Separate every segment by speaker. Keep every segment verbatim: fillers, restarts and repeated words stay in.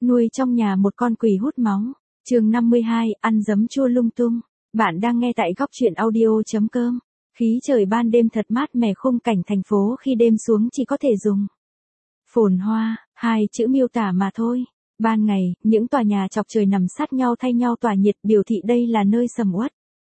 Speaker 1: Nuôi trong nhà một con quỷ hút máu. Chương năm mươi hai, ăn giấm chua lung tung. Bạn đang nghe tại góc truyện audio.com. Khí trời ban đêm thật mát mẻ, khung cảnh thành phố khi đêm xuống chỉ có thể dùng phồn hoa, hai chữ miêu tả mà thôi. Ban ngày, những tòa nhà chọc trời nằm sát nhau thay nhau tỏa nhiệt, biểu thị đây là nơi sầm uất.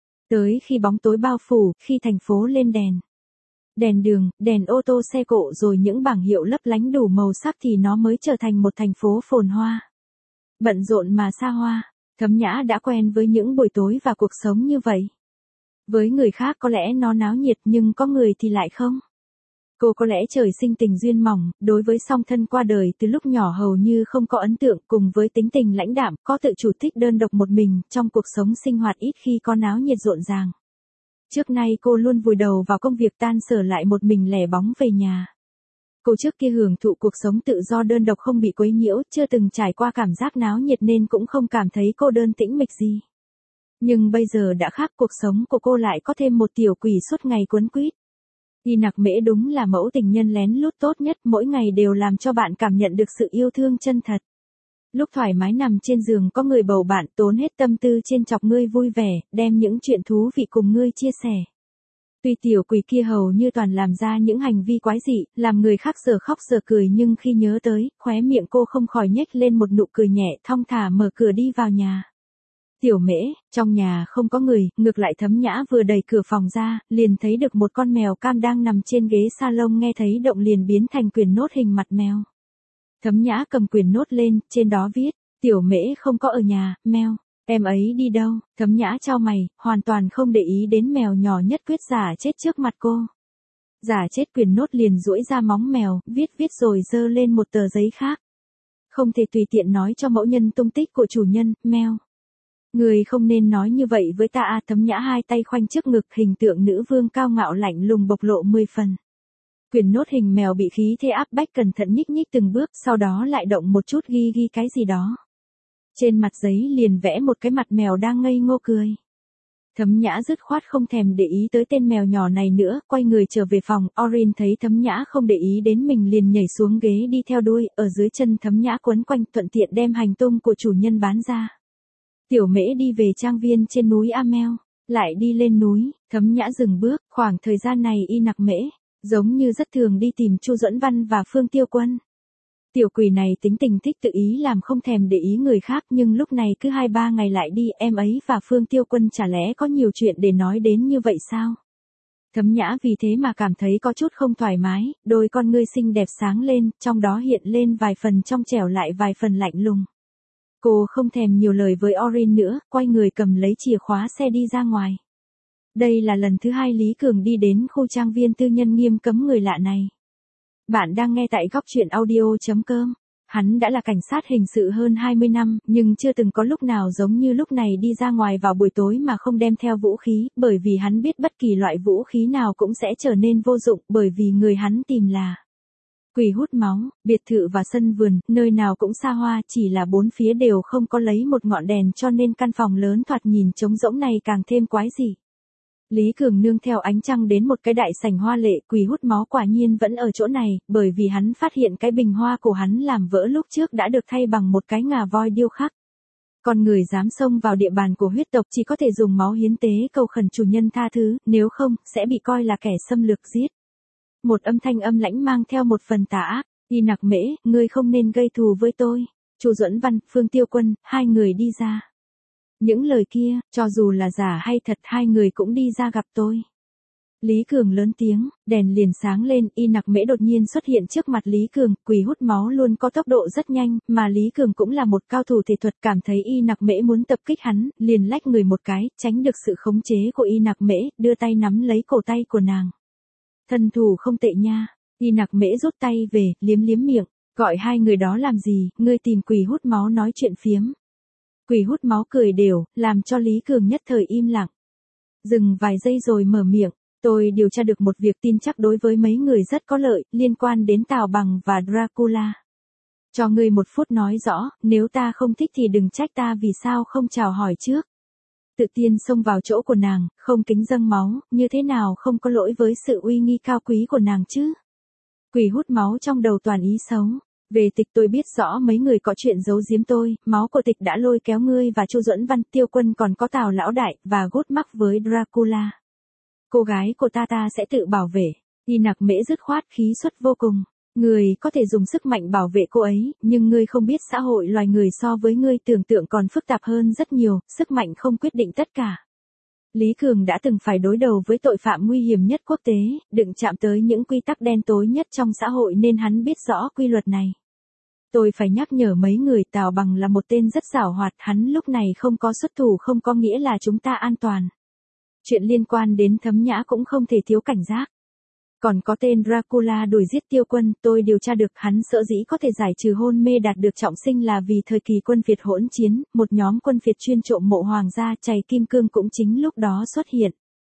Speaker 1: Tới khi bóng tối bao phủ, khi thành phố lên đèn. Đèn đường, đèn ô tô xe cộ rồi những bảng hiệu lấp lánh đủ màu sắc thì nó mới trở thành một thành phố phồn hoa. Bận rộn mà xa hoa, Thấm Nhã đã quen với những buổi tối và cuộc sống như vậy. Với người khác có lẽ nó náo nhiệt nhưng có người thì lại không. Cô có lẽ trời sinh tình duyên mỏng, đối với song thân qua đời từ lúc nhỏ hầu như không có ấn tượng, cùng với tính tình lãnh đạm, có tự chủ thích đơn độc một mình, trong cuộc sống sinh hoạt ít khi có náo nhiệt rộn ràng. Trước nay cô luôn vùi đầu vào công việc, tan sở lại một mình lẻ bóng về nhà. Cô trước kia hưởng thụ cuộc sống tự do đơn độc không bị quấy nhiễu, chưa từng trải qua cảm giác náo nhiệt nên cũng không cảm thấy cô đơn tĩnh mịch gì. Nhưng bây giờ đã khác, cuộc sống của cô lại có thêm một tiểu quỷ suốt ngày quấn quýt. Y Nặc Mễ đúng là mẫu tình nhân lén lút tốt nhất, mỗi ngày đều làm cho bạn cảm nhận được sự yêu thương chân thật. Lúc thoải mái nằm trên giường có người bầu bạn, tốn hết tâm tư trên chọc ngươi vui vẻ, đem những chuyện thú vị cùng ngươi chia sẻ. Tuy tiểu quỷ kia hầu như toàn làm ra những hành vi quái dị, làm người khác giờ khóc giờ cười, nhưng khi nhớ tới, khóe miệng cô không khỏi nhếch lên một nụ cười nhẹ, thong thả mở cửa đi vào nhà. Tiểu Mễ, trong nhà không có người, ngược lại Thấm Nhã vừa đẩy cửa phòng ra, liền thấy được một con mèo cam đang nằm trên ghế salon, nghe thấy động liền biến thành quyển nốt hình mặt mèo. Thấm Nhã cầm quyển nốt lên, trên đó viết, Tiểu Mễ không có ở nhà, mèo, em ấy đi đâu? Thấm Nhã chau mày, hoàn toàn không để ý đến mèo nhỏ nhất quyết giả chết trước mặt cô. Giả chết quyển nốt liền duỗi ra móng mèo, viết viết rồi giơ lên một tờ giấy khác. Không thể tùy tiện nói cho mẫu nhân tung tích của chủ nhân, mèo. Người không nên nói như vậy với ta à. Thấm Nhã hai tay khoanh trước ngực, hình tượng nữ vương cao ngạo lạnh lùng bộc lộ mười phần. Quyển nốt hình mèo bị khí thế áp bách cẩn thận nhích nhích từng bước, sau đó lại động một chút ghi ghi cái gì đó. Trên mặt giấy liền vẽ một cái mặt mèo đang ngây ngô cười. Thấm Nhã dứt khoát không thèm để ý tới tên mèo nhỏ này nữa, quay người trở về phòng. Orin thấy Thấm Nhã không để ý đến mình liền nhảy xuống ghế đi theo đuôi, ở dưới chân Thấm Nhã quấn quanh, thuận tiện đem hành tung của chủ nhân bán ra. Tiểu Mễ đi về trang viên trên núi Amel, lại đi lên núi. Thấm Nhã dừng bước, khoảng thời gian này Y Nặc Mễ giống như rất thường đi tìm Chu Duẫn Văn và Phương Tiêu Quân. Tiểu quỷ này tính tình thích tự ý làm, không thèm để ý người khác, nhưng lúc này cứ hai ba ngày lại đi. Em ấy và Phương Tiêu Quân chả lẽ có nhiều chuyện để nói đến như vậy sao? Thấm Nhã vì thế mà cảm thấy có chút không thoải mái, đôi con ngươi xinh đẹp sáng lên, trong đó hiện lên vài phần trong trẻo lại vài phần lạnh lùng. Cô không thèm nhiều lời với Orin nữa, quay người cầm lấy chìa khóa xe đi ra ngoài. Đây là lần thứ hai Lý Cường đi đến khu trang viên tư nhân nghiêm cấm người lạ này. Bạn đang nghe tại góc truyện audio.com. Hắn đã là cảnh sát hình sự hơn hai mươi năm, nhưng chưa từng có lúc nào giống như lúc này đi ra ngoài vào buổi tối mà không đem theo vũ khí, bởi vì hắn biết bất kỳ loại vũ khí nào cũng sẽ trở nên vô dụng, bởi vì người hắn tìm là quỷ hút máu. Biệt thự và sân vườn, nơi nào cũng xa hoa, chỉ là bốn phía đều không có lấy một ngọn đèn, cho nên căn phòng lớn thoạt nhìn trống rỗng này càng thêm quái dị. Lý Cường nương theo ánh trăng đến một cái đại sảnh hoa lệ, quỷ hút máu quả nhiên vẫn ở chỗ này, bởi vì hắn phát hiện cái bình hoa của hắn làm vỡ lúc trước đã được thay bằng một cái ngà voi điêu khắc. Con người dám xông vào địa bàn của huyết tộc chỉ có thể dùng máu hiến tế cầu khẩn chủ nhân tha thứ, nếu không, sẽ bị coi là kẻ xâm lược giết. Một âm thanh âm lãnh mang theo một phần tà ác, Y Nặc Mễ, ngươi không nên gây thù với tôi. Chu Duẫn Văn, Phương Tiêu Quân, hai người đi ra. Những lời kia, cho dù là giả hay thật, hai người cũng đi ra gặp tôi. Lý Cường lớn tiếng, đèn liền sáng lên. Y Nặc Mễ đột nhiên xuất hiện trước mặt Lý Cường. Quỷ hút máu luôn có tốc độ rất nhanh, mà Lý Cường cũng là một cao thủ thể thuật, cảm thấy Y Nặc Mễ muốn tập kích hắn, liền lách người một cái, tránh được sự khống chế của Y Nặc Mễ, đưa tay nắm lấy cổ tay của nàng. Thân thủ không tệ nha. Y Nặc Mễ rút tay về, liếm liếm miệng, gọi hai người đó làm gì? Ngươi tìm quỷ hút máu nói chuyện phiếm. Quỷ hút máu cười đều, làm cho Lý Cường nhất thời im lặng. Dừng vài giây rồi mở miệng, tôi điều tra được một việc tin chắc đối với mấy người rất có lợi, liên quan đến Tào Bằng và Dracula. Cho ngươi một phút nói rõ, nếu ta không thích thì đừng trách ta vì sao không chào hỏi trước. Tự tiên xông vào chỗ của nàng, không kính dâng máu, như thế nào không có lỗi với sự uy nghi cao quý của nàng chứ? Quỷ hút máu trong đầu toàn ý xấu. Về Tịch tôi biết rõ mấy người có chuyện giấu giếm tôi, máu của Tịch đã lôi kéo ngươi và Chu Duẫn Văn, Tiêu Quân còn có Tào lão đại, và gút mắc với Dracula. Cô gái của ta ta sẽ tự bảo vệ. Y Nặc Mễ dứt khoát khí suất vô cùng. Ngươi có thể dùng sức mạnh bảo vệ cô ấy, nhưng ngươi không biết xã hội loài người so với ngươi tưởng tượng còn phức tạp hơn rất nhiều, sức mạnh không quyết định tất cả. Lý Cường đã từng phải đối đầu với tội phạm nguy hiểm nhất quốc tế, đừng chạm tới những quy tắc đen tối nhất trong xã hội nên hắn biết rõ quy luật này. Tôi phải nhắc nhở mấy người, Tào Bằng là một tên rất giảo hoạt, hắn lúc này không có xuất thủ không có nghĩa là chúng ta an toàn. Chuyện liên quan đến Thấm Nhã cũng không thể thiếu cảnh giác. Còn có tên Dracula đuổi giết Tiêu Quân, tôi điều tra được hắn sở dĩ có thể giải trừ hôn mê đạt được trọng sinh là vì thời kỳ quân Việt hỗn chiến, một nhóm quân Việt chuyên trộm mộ hoàng gia chày kim cương cũng chính lúc đó xuất hiện.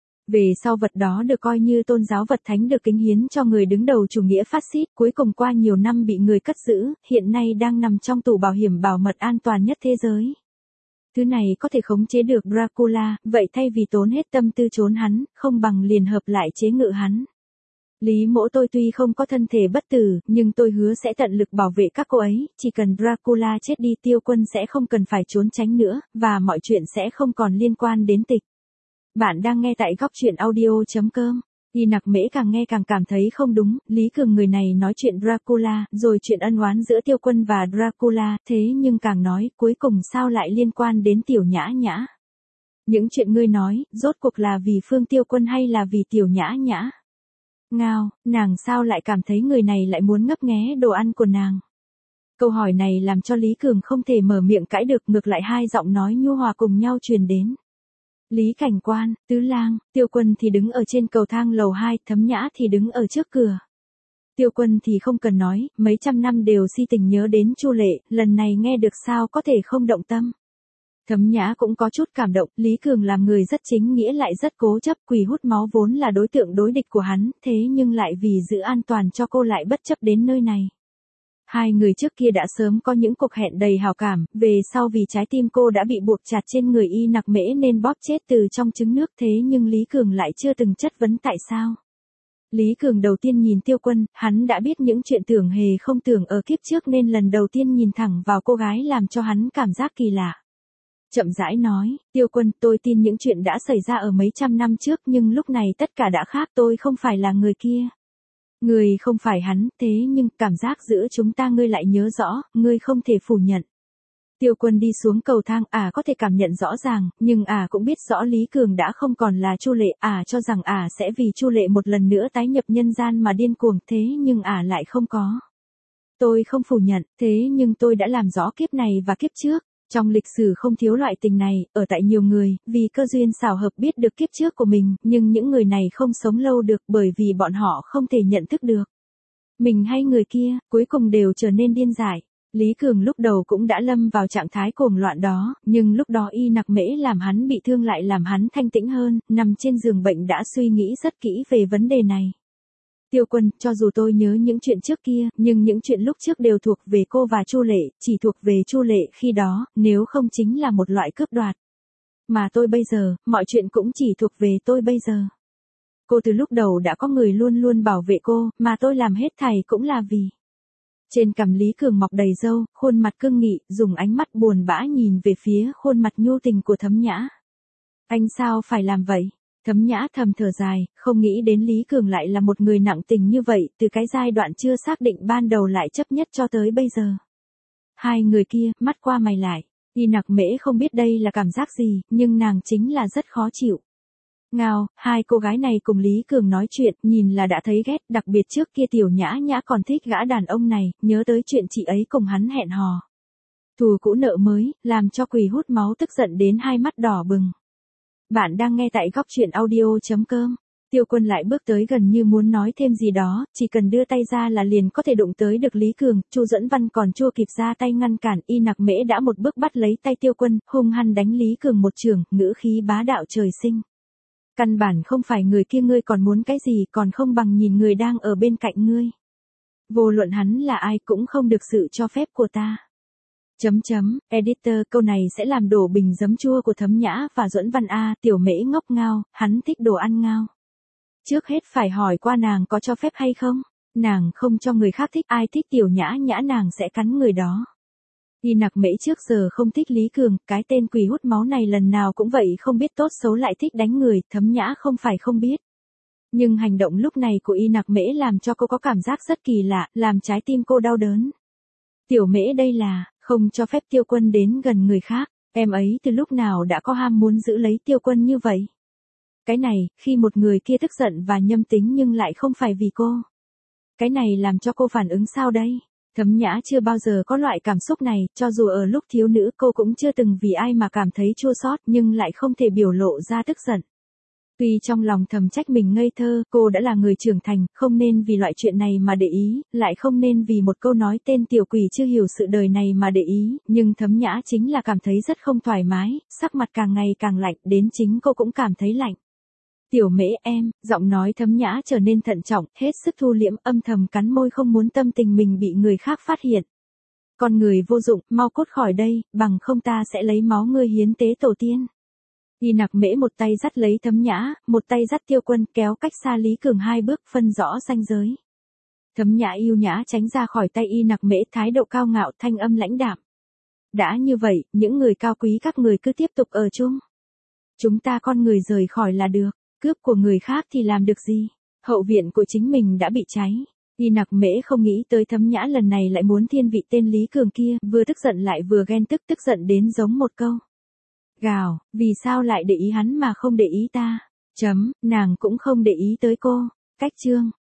Speaker 1: Về sau vật đó được coi như tôn giáo vật thánh được kính hiến cho người đứng đầu chủ nghĩa phát xít, cuối cùng qua nhiều năm bị người cất giữ, hiện nay đang nằm trong tủ bảo hiểm bảo mật an toàn nhất thế giới. Thứ này có thể khống chế được Dracula, vậy thay vì tốn hết tâm tư trốn hắn, không bằng liền hợp lại chế ngự hắn. Lý Mỗ tôi tuy không có thân thể bất tử, nhưng tôi hứa sẽ tận lực bảo vệ các cô ấy, chỉ cần Dracula chết đi Tiêu Quân sẽ không cần phải trốn tránh nữa, và mọi chuyện sẽ không còn liên quan đến Tịch. Bạn đang nghe tại góc truyện audio chấm com. Y Nặc Mễ càng nghe càng cảm thấy không đúng, Lý Cường người này nói chuyện Dracula, rồi chuyện ân oán giữa Tiêu Quân và Dracula, thế nhưng càng nói, cuối cùng sao lại liên quan đến Tiểu Nhã Nhã? Những chuyện ngươi nói, rốt cuộc là vì Phương Tiêu Quân hay là vì Tiểu Nhã Nhã? Ngao, nàng sao lại cảm thấy người này lại muốn ngấp nghé đồ ăn của nàng? Câu hỏi này làm cho Lý Cường không thể mở miệng cãi được, ngược lại hai giọng nói nhu hòa cùng nhau truyền đến. Lý Cảnh Quan, Tứ Lang, Tiêu Quân thì đứng ở trên cầu thang lầu hai, Thấm Nhã thì đứng ở trước cửa. Tiêu Quân thì không cần nói, mấy trăm năm đều si tình nhớ đến Chu Lệ, lần này nghe được sao có thể không động tâm. Thấm Nhã cũng có chút cảm động, Lý Cường làm người rất chính nghĩa lại rất cố chấp, quỷ hút máu vốn là đối tượng đối địch của hắn, thế nhưng lại vì giữ an toàn cho cô lại bất chấp đến nơi này. Hai người trước kia đã sớm có những cuộc hẹn đầy hào cảm, về sau vì trái tim cô đã bị buộc chặt trên người Y Nặc Mễ nên bóp chết từ trong trứng nước, thế nhưng Lý Cường lại chưa từng chất vấn tại sao. Lý Cường đầu tiên nhìn Tiêu Quân, hắn đã biết những chuyện tưởng hề không tưởng ở kiếp trước nên lần đầu tiên nhìn thẳng vào cô gái làm cho hắn cảm giác kỳ lạ. Chậm rãi nói, Tiêu Quân, tôi tin những chuyện đã xảy ra ở mấy trăm năm trước nhưng lúc này tất cả đã khác, tôi không phải là người kia. Ngươi không phải hắn, thế nhưng cảm giác giữa chúng ta ngươi lại nhớ rõ, ngươi không thể phủ nhận. Tiêu Quân đi xuống cầu thang, ả à có thể cảm nhận rõ ràng, nhưng ả à cũng biết rõ Lý Cường đã không còn là Chu Lệ, ả à cho rằng ả à sẽ vì Chu Lệ một lần nữa tái nhập nhân gian mà điên cuồng, thế nhưng ả à lại không có. Tôi không phủ nhận, thế nhưng tôi đã làm rõ kiếp này và kiếp trước. Trong lịch sử không thiếu loại tình này, ở tại nhiều người, vì cơ duyên xảo hợp biết được kiếp trước của mình, nhưng những người này không sống lâu được bởi vì bọn họ không thể nhận thức được. Mình hay người kia, cuối cùng đều trở nên điên dại. Lý Cường lúc đầu cũng đã lâm vào trạng thái cuồng loạn đó, nhưng lúc đó Y Nặc Mễ làm hắn bị thương lại làm hắn thanh tĩnh hơn, nằm trên giường bệnh đã suy nghĩ rất kỹ về vấn đề này. Tiêu Quân, cho dù tôi nhớ những chuyện trước kia, nhưng những chuyện lúc trước đều thuộc về cô và Chu Lệ, chỉ thuộc về Chu Lệ khi đó, nếu không chính là một loại cướp đoạt. Mà tôi bây giờ, mọi chuyện cũng chỉ thuộc về tôi bây giờ. Cô từ lúc đầu đã có người luôn luôn bảo vệ cô, mà tôi làm hết thảy cũng là vì. Trên cằm Lý Cường mọc đầy râu, khuôn mặt cương nghị, dùng ánh mắt buồn bã nhìn về phía khuôn mặt nhu tình của Thấm Nhã. Anh sao phải làm vậy? Thấm Nhã thầm thở dài, không nghĩ đến Lý Cường lại là một người nặng tình như vậy, từ cái giai đoạn chưa xác định ban đầu lại chấp nhất cho tới bây giờ. Hai người kia, mắt qua mày lại, Y Nặc Mễ không biết đây là cảm giác gì, nhưng nàng chính là rất khó chịu. Ngao, hai cô gái này cùng Lý Cường nói chuyện, nhìn là đã thấy ghét, đặc biệt trước kia Tiểu Nhã Nhã còn thích gã đàn ông này, nhớ tới chuyện chị ấy cùng hắn hẹn hò. Thù cũ nợ mới, làm cho quỷ hút máu tức giận đến hai mắt đỏ bừng. Bạn đang nghe tại góc truyện audio chấm com. Tiêu Quân lại bước tới gần như muốn nói thêm gì đó, chỉ cần đưa tay ra là liền có thể đụng tới được Lý Cường, Chu Duẫn Văn còn chưa kịp ra tay ngăn cản, Y Nặc Mễ đã một bước bắt lấy tay Tiêu Quân, hung hăng đánh Lý Cường một chưởng, ngữ khí bá đạo trời sinh. Căn bản không phải người kia ngươi còn muốn cái gì, còn không bằng nhìn người đang ở bên cạnh ngươi. Vô luận hắn là ai cũng không được sự cho phép của ta. Chấm chấm, editor, câu này sẽ làm đổ bình giấm chua của Thấm Nhã và Duẫn Văn A, Tiểu Mễ ngốc ngao, hắn thích đồ ăn ngao. Trước hết phải hỏi qua nàng có cho phép hay không? Nàng không cho người khác thích, ai thích Tiểu Nhã Nhã nàng sẽ cắn người đó. Y Nặc Mễ trước giờ không thích Lý Cường, cái tên quỷ hút máu này lần nào cũng vậy, không biết tốt xấu lại thích đánh người, Thấm Nhã không phải không biết. Nhưng hành động lúc này của Y Nặc Mễ làm cho cô có cảm giác rất kỳ lạ, làm trái tim cô đau đớn. Tiểu Mễ đây là, không cho phép Tiêu Quân đến gần người khác, em ấy từ lúc nào đã có ham muốn giữ lấy Tiêu Quân như vậy. Cái này, khi một người kia tức giận và nhâm tính nhưng lại không phải vì cô. Cái này làm cho cô phản ứng sao đây? Thấm Nhã chưa bao giờ có loại cảm xúc này, cho dù ở lúc thiếu nữ cô cũng chưa từng vì ai mà cảm thấy chua xót nhưng lại không thể biểu lộ ra tức giận. Tuy trong lòng thầm trách mình ngây thơ, cô đã là người trưởng thành, không nên vì loại chuyện này mà để ý, lại không nên vì một câu nói tên tiểu quỷ chưa hiểu sự đời này mà để ý, nhưng Thấm Nhã chính là cảm thấy rất không thoải mái, sắc mặt càng ngày càng lạnh, đến chính cô cũng cảm thấy lạnh. Tiểu Mễ em, giọng nói Thấm Nhã trở nên thận trọng, hết sức thu liễm, âm thầm cắn môi không muốn tâm tình mình bị người khác phát hiện. Con người vô dụng, mau cút khỏi đây, bằng không ta sẽ lấy máu ngươi hiến tế tổ tiên. Y Nặc Mễ một tay dắt lấy Thấm Nhã, một tay dắt Tiêu Quân kéo cách xa Lý Cường hai bước phân rõ ranh giới. Thấm Nhã yêu nhã tránh ra khỏi tay Y Nặc Mễ, thái độ cao ngạo, thanh âm lãnh đạm. Đã như vậy, những người cao quý các người cứ tiếp tục ở chung. Chúng ta con người rời khỏi là được, cướp của người khác thì làm được gì, hậu viện của chính mình đã bị cháy. Y Nặc Mễ không nghĩ tới Thấm Nhã lần này lại muốn thiên vị tên Lý Cường kia, vừa tức giận lại vừa ghen tức, tức giận đến giống một câu. Gào, vì sao lại để ý hắn mà không để ý ta? Chấm, nàng cũng không để ý tới cô. Cách chương.